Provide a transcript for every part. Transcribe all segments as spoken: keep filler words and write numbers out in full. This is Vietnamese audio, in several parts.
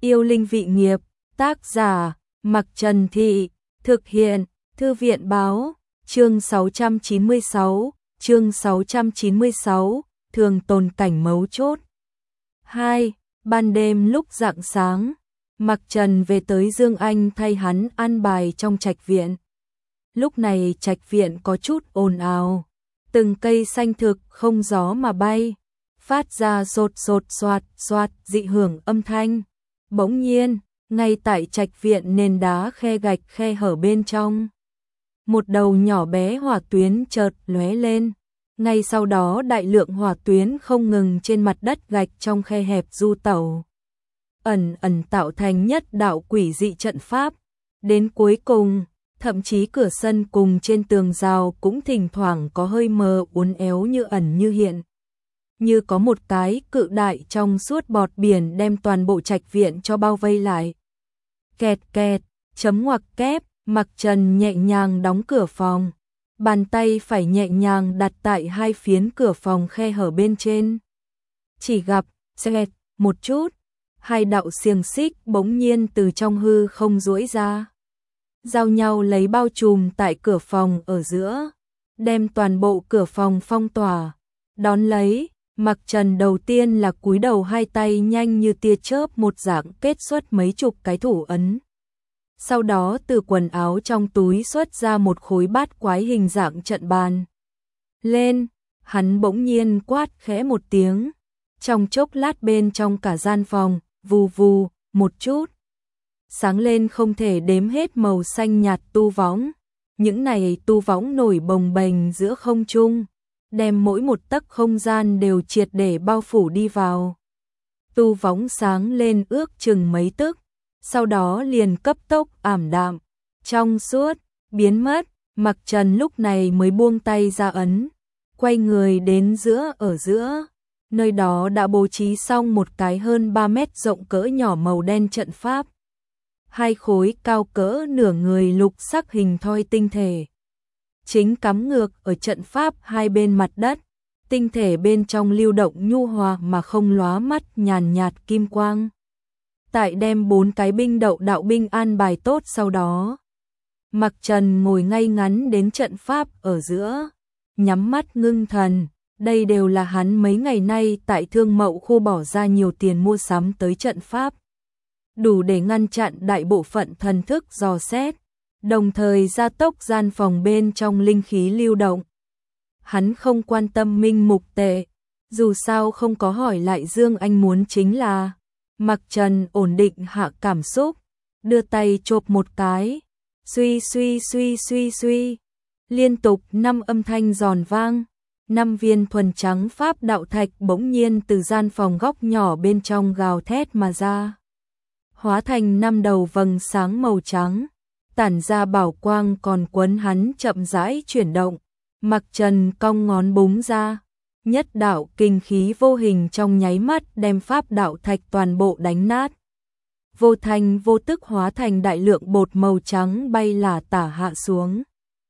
Yêu linh vị nghiệp, tác giả, Mặc Trần Thị, thực hiện, Thư viện báo, chương sáu trăm chín mươi sáu, chương sáu trăm chín mươi sáu, thường tồn cảnh mấu chốt. hai. Ban đêm lúc rạng sáng, Mặc Trần về tới Dương Anh thay hắn an bài trong trạch viện. Lúc này trạch viện có chút ồn ào, từng cây xanh thực không gió mà bay, phát ra sột sột xoạt xoạt dị hưởng âm thanh. Bỗng nhiên, ngay tại trạch viện nền đá khe gạch khe hở bên trong, một đầu nhỏ bé hỏa tuyến chợt lóe lên. Ngay sau đó đại lượng hỏa tuyến không ngừng trên mặt đất gạch trong khe hẹp du tẩu, ẩn ẩn tạo thành nhất đạo quỷ dị trận pháp. Đến cuối cùng, thậm chí cửa sân cùng trên tường rào cũng thỉnh thoảng có hơi mờ uốn éo như ẩn như hiện, như có một cái cự đại trong suốt bọt biển đem toàn bộ trạch viện cho bao vây lại. Kẹt kẹt, chấm ngoặc kép, Mặc Trần nhẹ nhàng đóng cửa phòng, bàn tay phải nhẹ nhàng đặt tại hai phiến cửa phòng khe hở bên trên. Chỉ gặp, xẹt, một chút, hai đạo xiềng xích bỗng nhiên từ trong hư không duỗi ra, giao nhau lấy bao trùm tại cửa phòng ở giữa, đem toàn bộ cửa phòng phong tỏa. Đón lấy, Mặc Trần đầu tiên là cúi đầu, hai tay nhanh như tia chớp một dạng kết xuất mấy chục cái thủ ấn. Sau đó từ quần áo trong túi xuất ra một khối bát quái hình dạng trận bàn. Lên, hắn bỗng nhiên quát khẽ một tiếng. Trong chốc lát bên trong cả gian phòng, vù vù, một chút. Sáng lên không thể đếm hết màu xanh nhạt tu võng. Những này tu võng nổi bồng bềnh giữa không trung, đem mỗi một tấc không gian đều triệt để bao phủ đi vào. Tu võng sáng lên ước chừng mấy tức, sau đó liền cấp tốc ảm đạm, trong suốt, biến mất. Mặc Trần lúc này mới buông tay ra ấn, quay người đến giữa ở giữa, nơi đó đã bố trí xong một cái hơn ba mét rộng cỡ nhỏ màu đen trận pháp. Hai khối cao cỡ nửa người lục sắc hình thoi tinh thể chính cắm ngược ở trận pháp hai bên mặt đất, tinh thể bên trong lưu động nhu hòa mà không lóa mắt nhàn nhạt kim quang. Tại đem bốn cái binh đậu đạo binh an bài tốt sau đó, Mặc Trần ngồi ngay ngắn đến trận pháp ở giữa, nhắm mắt ngưng thần. Đây đều là hắn mấy ngày nay tại Thương Mậu khu bỏ ra nhiều tiền mua sắm tới trận pháp, đủ để ngăn chặn đại bộ phận thần thức dò xét, đồng thời gia tốc gian phòng bên trong linh khí lưu động. Hắn không quan tâm minh mục tệ, dù sao không có hỏi lại. Dương Anh muốn chính là Mặc Trần ổn định hạ cảm xúc, đưa tay chộp một cái, suy suy suy suy suy, liên tục năm âm thanh giòn vang, năm viên thuần trắng pháp đạo thạch bỗng nhiên từ gian phòng góc nhỏ bên trong gào thét mà ra, hóa thành năm đầu vầng sáng màu trắng, tản ra bảo quang còn quấn hắn chậm rãi chuyển động. Mặc Trần cong ngón búng ra, nhất đạo kinh khí vô hình trong nháy mắt đem pháp đạo thạch toàn bộ đánh nát. Vô thanh vô tức hóa thành đại lượng bột màu trắng bay lả tả hạ xuống.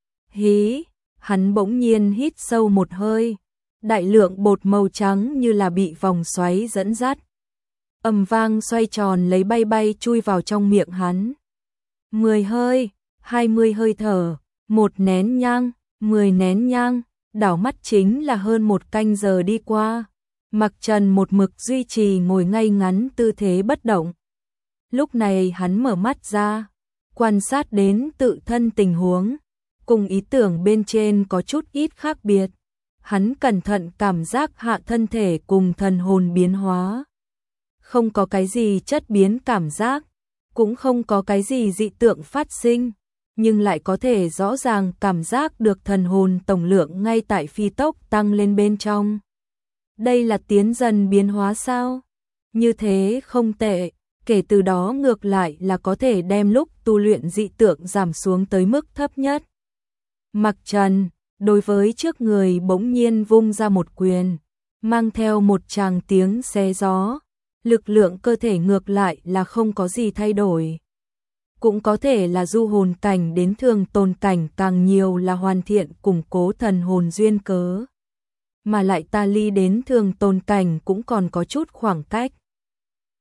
Hí, hắn bỗng nhiên hít sâu một hơi, đại lượng bột màu trắng như là bị vòng xoáy dẫn dắt, ầm vang xoay tròn lấy bay bay chui vào trong miệng hắn. Mười hơi, hai mươi hơi thở, một nén nhang, mười nén nhang, đảo mắt chính là hơn một canh giờ đi qua. Mặc Trần một mực duy trì ngồi ngay ngắn tư thế bất động. Lúc này hắn mở mắt ra, quan sát đến tự thân tình huống, cùng ý tưởng bên trên có chút ít khác biệt. Hắn cẩn thận cảm giác hạ thân thể cùng thần hồn biến hóa. Không có cái gì chất biến cảm giác, cũng không có cái gì dị tượng phát sinh, nhưng lại có thể rõ ràng cảm giác được thần hồn tổng lượng ngay tại phi tốc tăng lên bên trong. Đây là tiến dần biến hóa sao? Như thế không tệ, kể từ đó ngược lại là có thể đem lúc tu luyện dị tượng giảm xuống tới mức thấp nhất. Mặc Trần, đối với trước người bỗng nhiên vung ra một quyền, mang theo một tràng tiếng xé gió, lực lượng cơ thể ngược lại là không có gì thay đổi. Cũng có thể là du hồn cảnh đến thường tồn cảnh càng nhiều là hoàn thiện củng cố thần hồn duyên cớ. Mà lại ta ly đến thường tồn cảnh cũng còn có chút khoảng cách.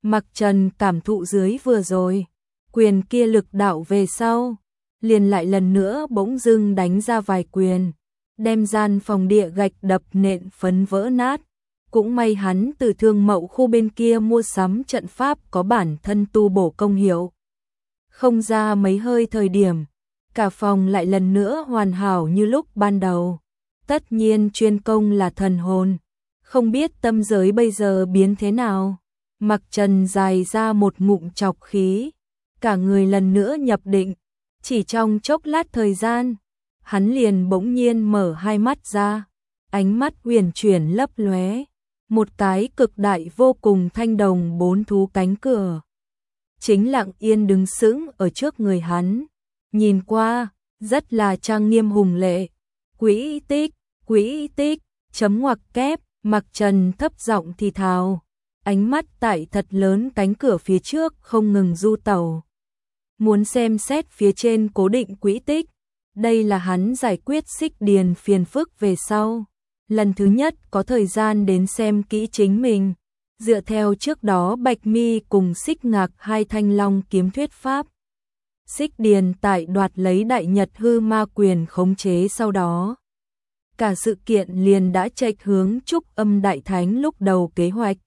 Mặc Trần cảm thụ dưới vừa rồi, quyền kia lực đạo về sau, liền lại lần nữa bỗng dưng đánh ra vài quyền, đem gian phòng địa gạch đập nện phấn vỡ nát. Cũng may hắn từ Thương Mậu khu bên kia mua sắm trận pháp có bản thân tu bổ công hiệu. Không ra mấy hơi thời điểm, cả phòng lại lần nữa hoàn hảo như lúc ban đầu. Tất nhiên chuyên công là thần hồn, không biết tâm giới bây giờ biến thế nào. Mặc Trần dài ra một ngụm trọc khí, cả người lần nữa nhập định, chỉ trong chốc lát thời gian, hắn liền bỗng nhiên mở hai mắt ra, ánh mắt huyền chuyển lấp lóe, một cái cực đại vô cùng thanh đồng bốn thú cánh cửa. Chính lặng yên đứng sững ở trước người hắn, nhìn qua, rất là trang nghiêm hùng lệ. Quỹ tích, quỹ tích, chấm ngoặc kép, Mặc Trần thấp giọng thì thào, ánh mắt tại thật lớn cánh cửa phía trước không ngừng du tẩu. Muốn xem xét phía trên cố định quỹ tích, đây là hắn giải quyết xích điền phiền phức về sau. Lần thứ nhất có thời gian đến xem kỹ chính mình, dựa theo trước đó Bạch Mi cùng Xích Ngạc hai thanh long kiếm thuyết pháp. Xích điền tại đoạt lấy đại nhật hư ma quyền khống chế sau đó. Cả sự kiện liền đã chệch hướng Trúc Âm Đại Thánh lúc đầu kế hoạch.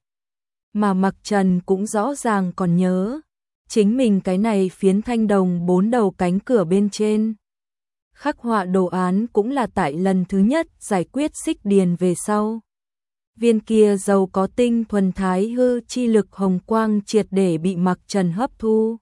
Mà Mặc Trần cũng rõ ràng còn nhớ, chính mình cái này phiến thanh đồng bốn đầu cánh cửa bên trên. Khắc họa đồ án cũng là tại lần thứ nhất giải quyết xích điền về sau. Viên kia giàu có tinh thuần thái hư chi lực hồng quang triệt để bị Mặc Trần hấp thu.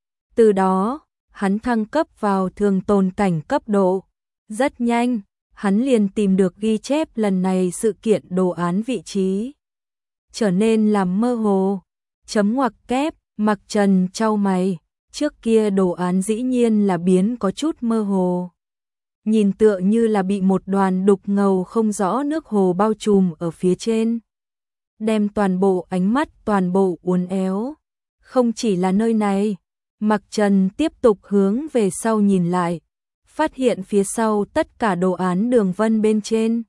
Từ đó, hắn thăng cấp vào thường tồn cảnh cấp độ. Rất nhanh, hắn liền tìm được ghi chép lần này sự kiện đồ án vị trí. Trở nên làm mơ hồ. Chấm ngoặc kép, Mặc Trần chau mày, trước kia đồ án dĩ nhiên là biến có chút mơ hồ. Nhìn tựa như là bị một đoàn đục ngầu không rõ nước hồ bao trùm ở phía trên. Đem toàn bộ ánh mắt toàn bộ uốn éo. Không chỉ là nơi này, Mặc Trần tiếp tục hướng về sau nhìn lại, phát hiện phía sau tất cả đồ án đường vân bên trên.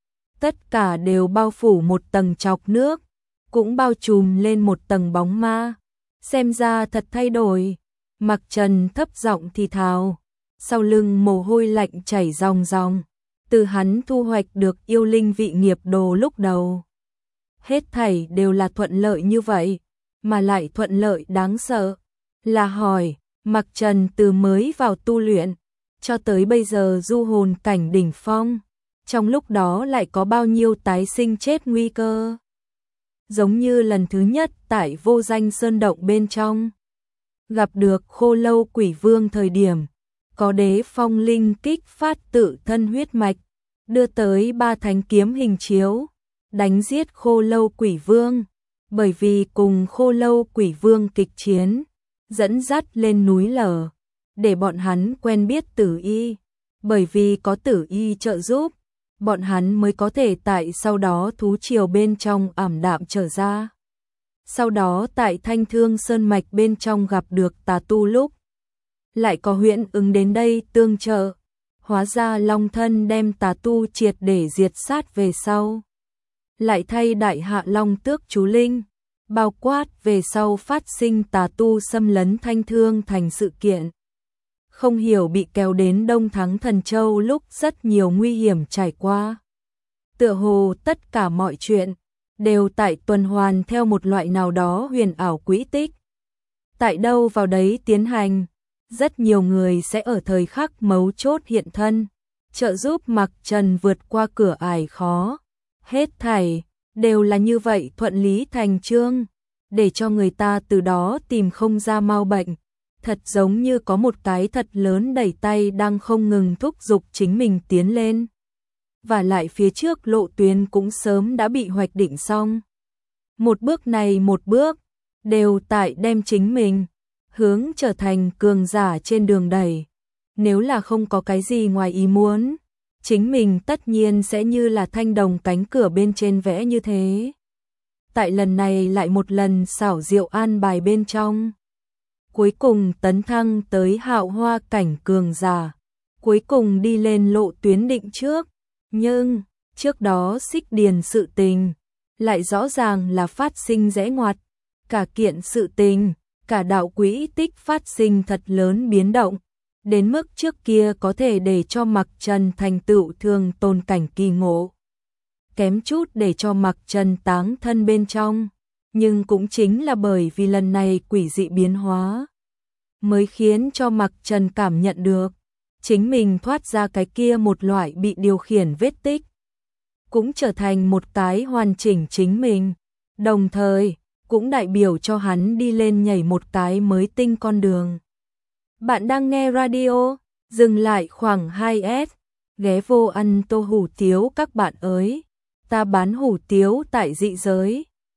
Tất cả đều bao phủ một tầng chọc nước, cũng bao trùm lên một tầng bóng ma. Xem ra thật thay đổi. Mặc Trần thấp giọng thì thào, sau lưng mồ hôi lạnh chảy ròng ròng, từ hắn thu hoạch được yêu linh vị nghiệp đồ lúc đầu. Hết thảy đều là thuận lợi như vậy, mà lại thuận lợi đáng sợ. Là hỏi, Mặc Trần từ mới vào tu luyện, cho tới bây giờ du hồn cảnh đỉnh phong, trong lúc đó lại có bao nhiêu tái sinh chết nguy cơ. Giống như lần thứ nhất tại vô danh sơn động bên trong, gặp được Khô Lâu Quỷ Vương thời điểm, có đế phong linh kích phát tự thân huyết mạch, đưa tới ba thánh kiếm hình chiếu, đánh giết Khô Lâu Quỷ Vương, bởi vì cùng Khô Lâu Quỷ Vương kịch chiến, dẫn dắt lên núi lở, để bọn hắn quen biết Tử Y, bởi vì có Tử Y trợ giúp, bọn hắn mới có thể tại sau đó thú triều bên trong ảm đạm trở ra. Sau đó tại Thanh Thương Sơn Mạch bên trong gặp được tà tu lúc, lại có huyễn ứng đến đây tương trợ, hóa ra Long Thân đem tà tu triệt để diệt sát về sau. Lại thay đại hạ Long Tước chú linh, bao quát về sau phát sinh tà tu xâm lấn Thanh Thương thành sự kiện. Không hiểu bị kéo đến Đông Thắng Thần Châu lúc rất nhiều nguy hiểm trải qua. Tựa hồ tất cả mọi chuyện đều tại tuần hoàn theo một loại nào đó huyền ảo quỹ tích. Tại đâu vào đấy tiến hành, rất nhiều người sẽ ở thời khắc mấu chốt hiện thân, trợ giúp Mặc Trần vượt qua cửa ải khó. Hết thảy đều là như vậy thuận lý thành chương, để cho người ta từ đó tìm không ra mau bệnh. Thật giống như có một cái thật lớn đẩy tay đang không ngừng thúc giục chính mình tiến lên. Và lại phía trước lộ tuyến cũng sớm đã bị hoạch định xong. Một bước này một bước, đều tại đem chính mình hướng trở thành cường giả trên đường đẩy. Nếu là không có cái gì ngoài ý muốn, chính mình tất nhiên sẽ như là thanh đồng cánh cửa bên trên vẽ như thế. Tại lần này lại một lần xảo diệu an bài bên trong. Cuối cùng tấn thăng tới hạo hoa cảnh cường giả, cuối cùng đi lên lộ tuyến định trước, nhưng trước đó xích điền sự tình, lại rõ ràng là phát sinh rẽ ngoặt, cả kiện sự tình, cả đạo quỹ tích phát sinh thật lớn biến động, đến mức trước kia có thể để cho Mặc Trần thành tựu thường tồn cảnh kỳ ngộ. Kém chút để cho Mặc Trần táng thân bên trong, nhưng cũng chính là bởi vì lần này quỷ dị biến hóa, mới khiến cho Mặc Trần cảm nhận được, chính mình thoát ra cái kia một loại bị điều khiển vết tích, cũng trở thành một cái hoàn chỉnh chính mình, đồng thời cũng đại biểu cho hắn đi lên nhảy một cái mới tinh con đường. Bạn đang nghe radio, dừng lại khoảng hai s, ghé vô ăn tô hủ tiếu các bạn ơi, ta bán hủ tiếu tại dị giới.